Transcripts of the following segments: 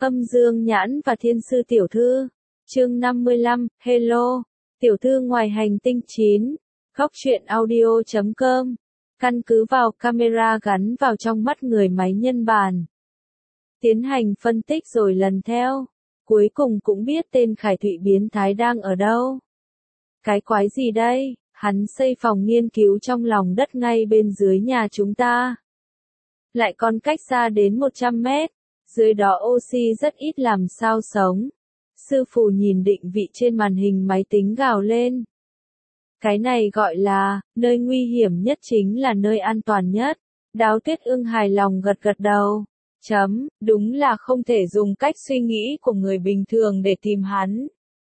Âm Dương Nhãn và Thiên Sư Tiểu Thư. Chương 55, Hello, Tiểu Thư ngoài hành tinh 9. Góc truyện audio.com. Căn cứ vào camera gắn vào trong mắt người máy nhân bản. Tiến hành phân tích rồi lần theo. Cuối cùng cũng biết tên Khải Thụy biến thái đang ở đâu. Cái quái gì đây? Hắn xây phòng nghiên cứu trong lòng đất ngay bên dưới nhà chúng ta. Lại còn cách xa đến 100 mét. Dưới đó oxy rất ít, làm sao sống. Sư phụ nhìn định vị trên màn hình máy tính gào lên. Cái này gọi là, nơi nguy hiểm nhất chính là nơi an toàn nhất. Đáo Tuyết Ương hài lòng gật gật đầu. Đúng là không thể dùng cách suy nghĩ của người bình thường để tìm hắn.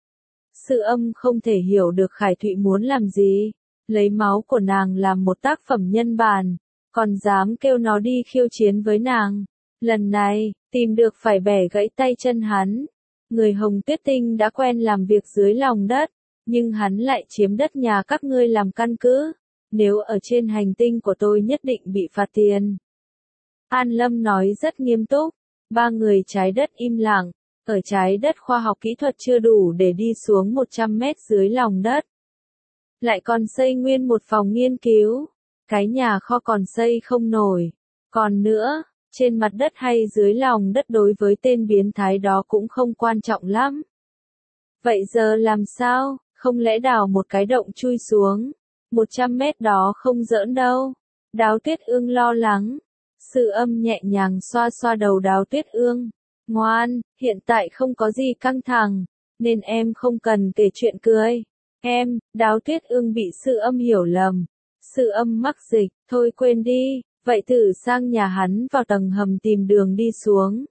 Sư Âm không thể hiểu được Khải Thụy muốn làm gì. Lấy máu của nàng làm một tác phẩm nhân bản, còn dám kêu nó đi khiêu chiến với nàng. Lần này, tìm được phải bẻ gãy tay chân hắn. Người Hồng Tuyết Tinh đã quen làm việc dưới lòng đất, nhưng hắn lại chiếm đất nhà các ngươi làm căn cứ. Nếu ở trên hành tinh của tôi nhất định bị phạt tiền. An Lâm nói rất nghiêm túc. Ba người trái đất im lặng. Ở trái đất khoa học kỹ thuật chưa đủ để đi xuống 100 mét dưới lòng đất. Lại còn xây nguyên một phòng nghiên cứu. Cái nhà kho còn xây không nổi. Còn nữa, trên mặt đất hay dưới lòng đất đối với tên biến thái đó cũng không quan trọng lắm. Vậy giờ làm sao? Không lẽ đào một cái động chui xuống? 100 mét đó không giỡn đâu. Đáo Tuyết Ương lo lắng. Sư Âm nhẹ nhàng xoa xoa đầu Đáo Tuyết Ương. Ngoan, hiện tại không có gì căng thẳng, nên em không cần kể chuyện cười. Đáo Tuyết Ương bị Sư Âm hiểu lầm. Sư Âm mắc dịch, thôi quên đi, vậy thử sang nhà hắn vào tầng hầm tìm đường đi xuống.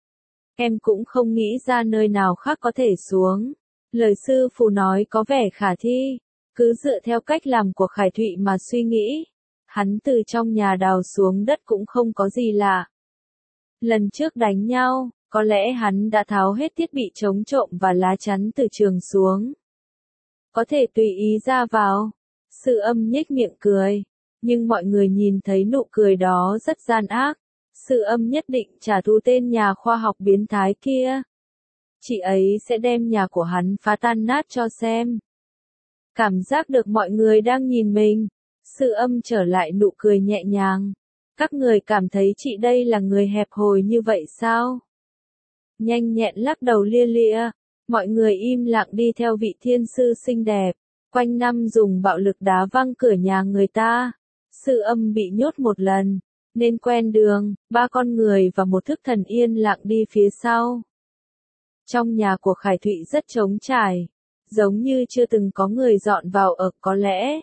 Em cũng không nghĩ ra nơi nào khác có thể xuống. Lời sư phụ nói có vẻ khả thi, cứ dựa theo cách làm của Khải Thụy mà suy nghĩ. Hắn từ trong nhà đào xuống đất cũng không có gì lạ. Lần trước đánh nhau, có lẽ hắn đã tháo hết thiết bị chống trộm và lá chắn từ trường xuống. Có thể tùy ý ra vào. Sư Âm nhếch miệng cười. Nhưng mọi người nhìn thấy nụ cười đó rất gian ác. Sư Âm nhất định trả thù tên nhà khoa học biến thái kia. Chị ấy sẽ đem nhà của hắn phá tan nát cho xem. Cảm giác được mọi người đang nhìn mình. Sư Âm trở lại nụ cười nhẹ nhàng. Các người cảm thấy chị đây là người hẹp hòi như vậy sao? Nhanh nhẹn lắc đầu lia lịa. Mọi người im lặng đi theo vị thiên sư xinh đẹp. Quanh năm dùng bạo lực đá văng cửa nhà người ta. Sư Âm bị nhốt một lần, nên quen đường. Ba con người và một thức thần yên lặng đi phía sau. Trong nhà của Khải Thụy rất trống trải, giống như chưa từng có người dọn vào ở có lẽ.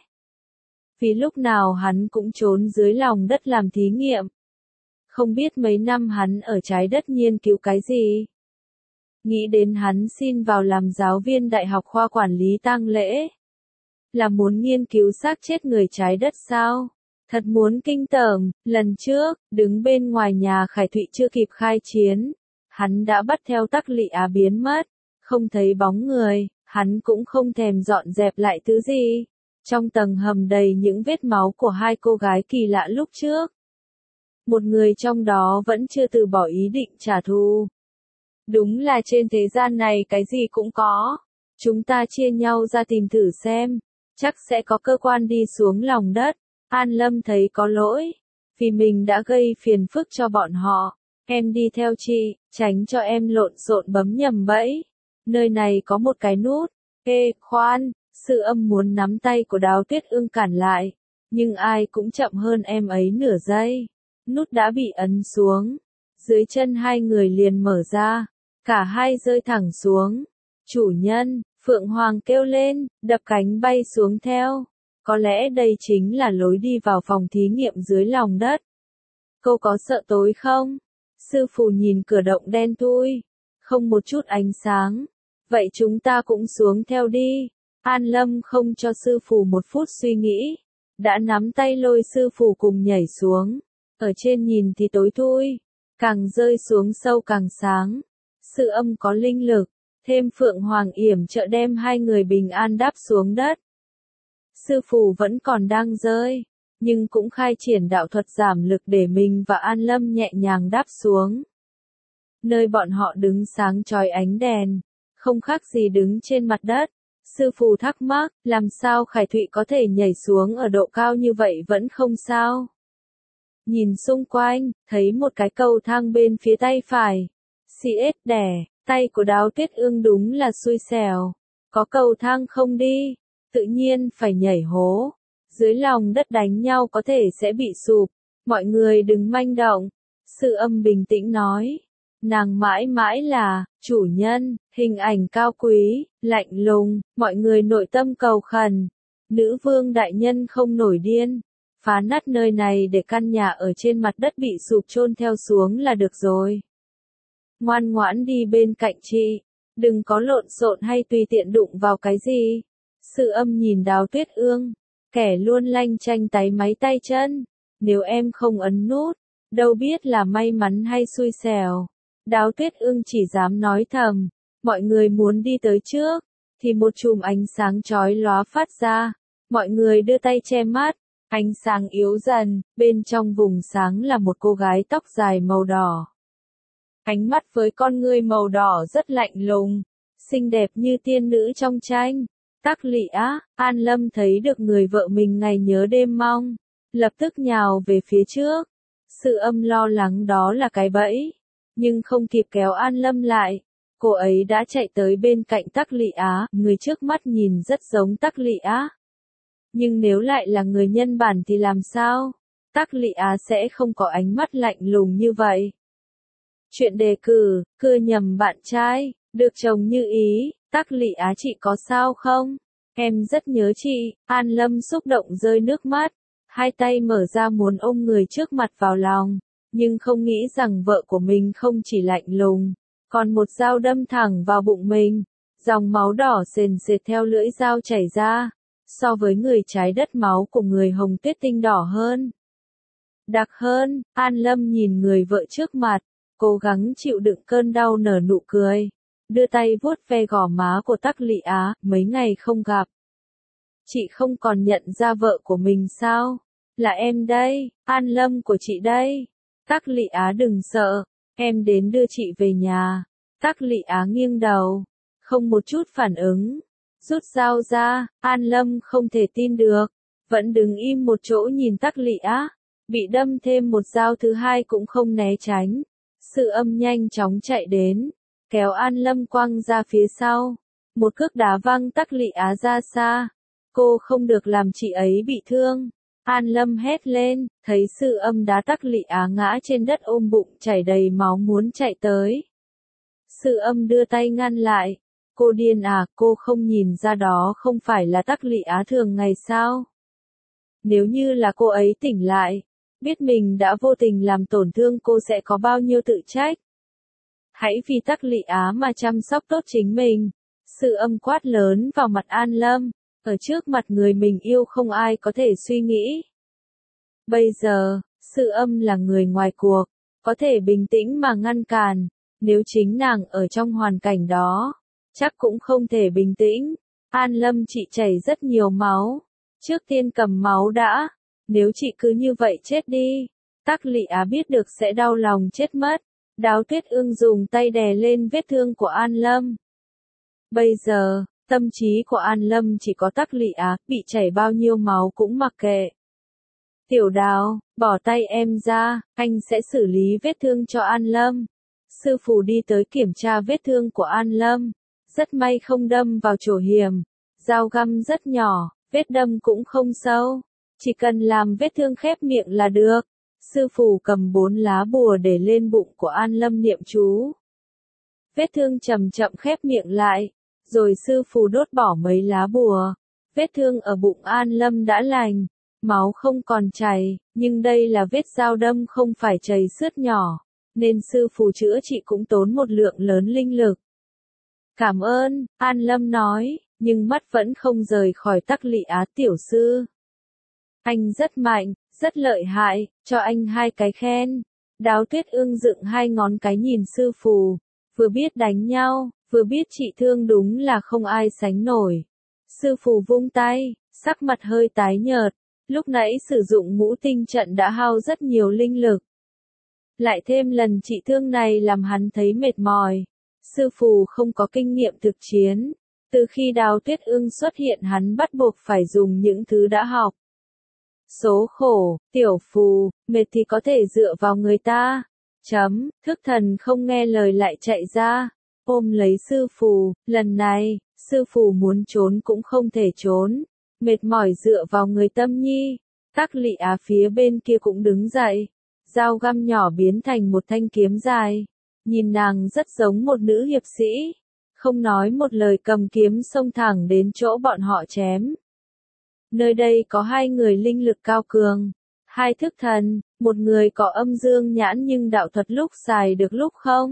Vì lúc nào hắn cũng trốn dưới lòng đất làm thí nghiệm. Không biết mấy năm hắn ở trái đất nghiên cứu cái gì. Nghĩ đến hắn xin vào làm giáo viên đại học khoa quản lý tang lễ. Là muốn nghiên cứu xác chết người trái đất sao? Thật muốn kinh tởm. Lần trước, đứng bên ngoài nhà Khải Thụy chưa kịp khai chiến. Hắn đã bắt theo Tắc Lị Á biến mất. Không thấy bóng người, hắn cũng không thèm dọn dẹp lại thứ gì. Trong tầng hầm đầy những vết máu của hai cô gái kỳ lạ lúc trước. Một người trong đó vẫn chưa từ bỏ ý định trả thù. Đúng là trên thế gian này cái gì cũng có. Chúng ta chia nhau ra tìm thử xem. Chắc sẽ có cơ quan đi xuống lòng đất. An Lâm thấy có lỗi. Vì mình đã gây phiền phức cho bọn họ. Em đi theo chị, tránh cho em lộn xộn bấm nhầm bẫy. Nơi này có một cái nút. Ê, khoan. Sư Âm muốn nắm tay của Đáo Tuyết Ương cản lại. Nhưng ai cũng chậm hơn em ấy nửa giây. Nút đã bị ấn xuống. Dưới chân hai người liền mở ra. Cả hai rơi thẳng xuống. Chủ nhân, Phượng Hoàng kêu lên, đập cánh bay xuống theo. Có lẽ đây chính là lối đi vào phòng thí nghiệm dưới lòng đất. Cô có sợ tối không? Sư phụ nhìn cửa động đen thui. Không một chút ánh sáng. Vậy chúng ta cũng xuống theo đi. An Lâm không cho sư phụ một phút suy nghĩ. Đã nắm tay lôi sư phụ cùng nhảy xuống. Ở trên nhìn thì tối thui. Càng rơi xuống sâu càng sáng. Sư Âm có linh lực. Thêm Phượng Hoàng yểm trợ đem hai người bình an đáp xuống đất. Sư phụ vẫn còn đang rơi. Nhưng cũng khai triển đạo thuật giảm lực để mình và An Lâm nhẹ nhàng đáp xuống. nơi bọn họ đứng sáng chói ánh đèn, không khác gì đứng trên mặt đất. Sư phù thắc mắc, làm sao Khải Thụy có thể nhảy xuống ở độ cao như vậy vẫn không sao. Nhìn xung quanh, thấy một cái cầu thang bên phía tay phải. CS đẻ, tay của Đáo Tuyết Ương đúng là xui xẻo. Có cầu thang không đi, tự nhiên phải nhảy hố. Dưới lòng đất đánh nhau có thể sẽ bị sụp, mọi người đừng manh động. Sư Âm bình tĩnh nói. Nàng mãi mãi là, chủ nhân, hình ảnh cao quý, lạnh lùng, mọi người nội tâm cầu khẩn. Nữ vương đại nhân không nổi điên. Phá nát nơi này để căn nhà ở trên mặt đất bị sụp chôn theo xuống là được rồi. Ngoan ngoãn đi bên cạnh chị, đừng có lộn xộn hay tùy tiện đụng vào cái gì. Sư Âm nhìn Đáo Tuyết Ương, kẻ luôn lanh chanh táy máy tay chân. Nếu em không ấn nút, đâu biết là may mắn hay xui xẻo. Đáo Tuyết Ương chỉ dám nói thầm, mọi người muốn đi tới trước, thì một chùm ánh sáng chói lóa phát ra. Mọi người đưa tay che mắt, ánh sáng yếu dần, bên trong vùng sáng là một cô gái tóc dài màu đỏ. Ánh mắt với con ngươi màu đỏ rất lạnh lùng, xinh đẹp như tiên nữ trong tranh. Tắc Lị Á, An Lâm thấy được người vợ mình ngày nhớ đêm mong, lập tức nhào về phía trước. Sư Âm lo lắng đó là cái bẫy, nhưng không kịp kéo An Lâm lại. Cô ấy đã chạy tới bên cạnh Tắc Lị Á, người trước mắt nhìn rất giống Tắc Lị Á. Nhưng nếu lại là người nhân bản thì làm sao? Tắc Lị Á sẽ không có ánh mắt lạnh lùng như vậy. Chuyện đề cử, cưa nhầm bạn trai, được chồng như ý, Tắc Lị Á chị có sao không? Em rất nhớ chị. An Lâm xúc động rơi nước mắt, hai tay mở ra muốn ôm người trước mặt vào lòng, nhưng không nghĩ rằng vợ của mình không chỉ lạnh lùng, còn một dao đâm thẳng vào bụng mình, dòng máu đỏ sền sệt theo lưỡi dao chảy ra, so với người trái đất máu của người Hồng Tuyết Tinh đỏ hơn, đặc hơn. An Lâm nhìn người vợ trước mặt, cố gắng chịu đựng cơn đau nở nụ cười, đưa tay vuốt ve gò má của Tắc Lị Á. Mấy ngày không gặp, chị không còn nhận ra vợ của mình sao? Là em đây, An Lâm của chị đây. Tắc Lị Á đừng sợ, em đến đưa chị về nhà. Tắc Lị Á nghiêng đầu, không một chút phản ứng, rút dao ra. An Lâm không thể tin được, vẫn đứng im một chỗ nhìn Tắc Lị Á, bị đâm thêm một dao thứ hai cũng không né tránh. Sư Âm nhanh chóng chạy đến, kéo An Lâm quăng ra phía sau, một cước đá văng Tắc Lị Á ra xa. Cô không được làm chị ấy bị thương. An Lâm hét lên, thấy Sư Âm đá Tắc Lị Á ngã trên đất ôm bụng chảy đầy máu muốn chạy tới. Sư Âm đưa tay ngăn lại. Cô điên à, cô không nhìn ra đó không phải là Tắc Lị Á thường ngày sao? Nếu như là cô ấy tỉnh lại, biết mình đã vô tình làm tổn thương cô sẽ có bao nhiêu tự trách. Hãy vì Tắc Lị Á mà chăm sóc tốt chính mình. Sư Âm quát lớn vào mặt An Lâm, ở trước mặt người mình yêu không ai có thể suy nghĩ. Bây giờ, Sư Âm là người ngoài cuộc, có thể bình tĩnh mà ngăn cản, nếu chính nàng ở trong hoàn cảnh đó, chắc cũng không thể bình tĩnh. An Lâm chị chảy rất nhiều máu, trước tiên cầm máu đã, nếu chị cứ như vậy chết đi, Tắc Lị Á biết được sẽ đau lòng chết mất. Đáo Tuyết Ương dùng tay đè lên vết thương của An Lâm. Bây giờ, tâm trí của An Lâm chỉ có Tắc Lị Á, bị chảy bao nhiêu máu cũng mặc kệ. Tiểu Đào, bỏ tay em ra, anh sẽ xử lý vết thương cho An Lâm. Sư phụ đi tới kiểm tra vết thương của An Lâm. Rất may không đâm vào chỗ hiểm. Dao găm rất nhỏ, vết đâm cũng không sâu. Chỉ cần làm vết thương khép miệng là được. Sư phụ cầm 4 lá bùa để lên bụng của An Lâm niệm chú. Vết thương chậm chậm khép miệng lại, rồi sư phụ đốt bỏ mấy lá bùa. Vết thương ở bụng An Lâm đã lành, máu không còn chảy, nhưng đây là vết dao đâm không phải chảy xước nhỏ, nên sư phụ chữa trị cũng tốn một lượng lớn linh lực. Cảm ơn, An Lâm nói, nhưng mắt vẫn không rời khỏi Tắc Lị Á tiểu sư. Anh rất mạnh, rất lợi hại, cho anh 2 cái khen. Đáo Tuyết Ương dựng 2 ngón cái nhìn sư phụ, vừa biết đánh nhau, vừa biết trị thương đúng là không ai sánh nổi. Sư phụ vung tay, sắc mặt hơi tái nhợt, lúc nãy sử dụng ngũ tinh trận đã hao rất nhiều linh lực. Lại thêm lần trị thương này làm hắn thấy mệt mỏi. Sư phù không có kinh nghiệm thực chiến. Từ khi Đào Tuyết Ưng xuất hiện hắn bắt buộc phải dùng những thứ đã học. Số khổ, tiểu phù, mệt thì có thể dựa vào người ta. Thức thần không nghe lời lại chạy ra, ôm lấy sư phù, lần này, sư phù muốn trốn cũng không thể trốn, mệt mỏi dựa vào người Tâm Nhi. Tắc Lị Á phía bên kia cũng đứng dậy, dao găm nhỏ biến thành một thanh kiếm dài, nhìn nàng rất giống một nữ hiệp sĩ, không nói một lời cầm kiếm xông thẳng đến chỗ bọn họ chém. Nơi đây có hai người linh lực cao cường, hai thức thần, một người có âm dương nhãn nhưng đạo thuật lúc xài được lúc không.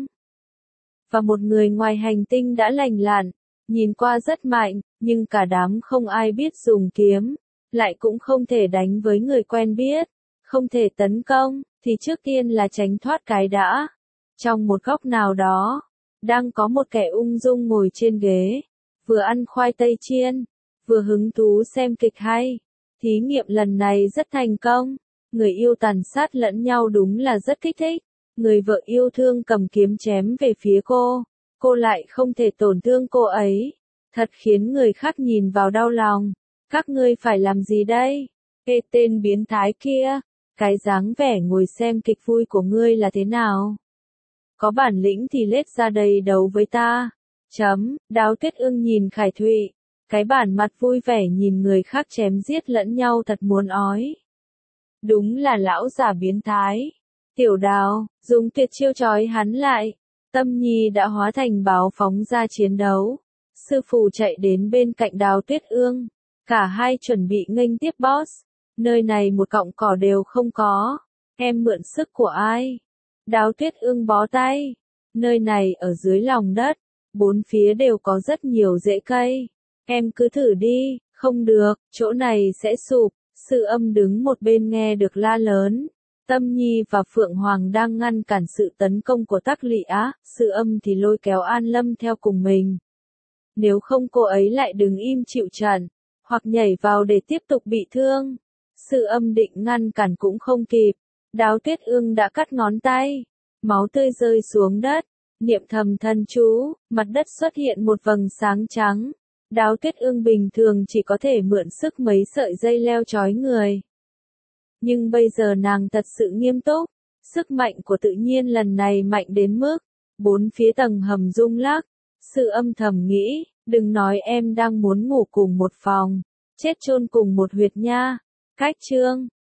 Và một người ngoài hành tinh đã lành lặn, nhìn qua rất mạnh, nhưng cả đám không ai biết dùng kiếm, lại cũng không thể đánh với người quen biết, không thể tấn công, thì trước tiên là tránh thoát cái đã. Trong một góc nào đó, đang có một kẻ ung dung ngồi trên ghế, vừa ăn khoai tây chiên, vừa hứng thú xem kịch hay. Thí nghiệm lần này rất thành công, người yêu tàn sát lẫn nhau đúng là rất kích thích. Người vợ yêu thương cầm kiếm chém về phía cô lại không thể tổn thương cô ấy, thật khiến người khác nhìn vào đau lòng. Các ngươi phải làm gì đây? Ê tên biến thái kia, cái dáng vẻ ngồi xem kịch vui của ngươi là thế nào? Có bản lĩnh thì lết ra đây đấu với ta. Đào Tuyết Ưng nhìn Khải Thụy, cái bản mặt vui vẻ nhìn người khác chém giết lẫn nhau thật muốn ói. Đúng là lão già biến thái. Tiểu Đào, dùng tuyệt chiêu trói hắn lại. Tâm Nhi đã hóa thành báo phóng ra chiến đấu. Sư phù chạy đến bên cạnh Đào Tuyết Ương. Cả hai chuẩn bị nghênh tiếp boss. Nơi này một cọng cỏ đều không có. Em mượn sức của ai? Đào Tuyết Ương bó tay. Nơi này ở dưới lòng đất. Bốn phía đều có rất nhiều rễ cây. Em cứ thử đi, không được, chỗ này sẽ sụp. Sư Âm đứng một bên nghe được la lớn. Tâm Nhi và Phượng Hoàng đang ngăn cản sự tấn công của Tắc Lị Á, Sư Âm thì lôi kéo An Lâm theo cùng mình. Nếu không cô ấy lại đứng im chịu trận, hoặc nhảy vào để tiếp tục bị thương. Sư Âm định ngăn cản cũng không kịp. Đào Tuyết Ương đã cắt ngón tay, máu tươi rơi xuống đất, niệm thầm thần chú, mặt đất xuất hiện một vầng sáng trắng. Đào Tuyết Ương bình thường chỉ có thể mượn sức mấy sợi dây leo trói người. Nhưng bây giờ nàng thật sự nghiêm túc, sức mạnh của tự nhiên lần này mạnh đến mức, bốn phía tầng hầm rung lắc. Sư Âm thầm nghĩ, đừng nói em đang muốn ngủ cùng một phòng, chết chôn cùng một huyệt nha. Cách chương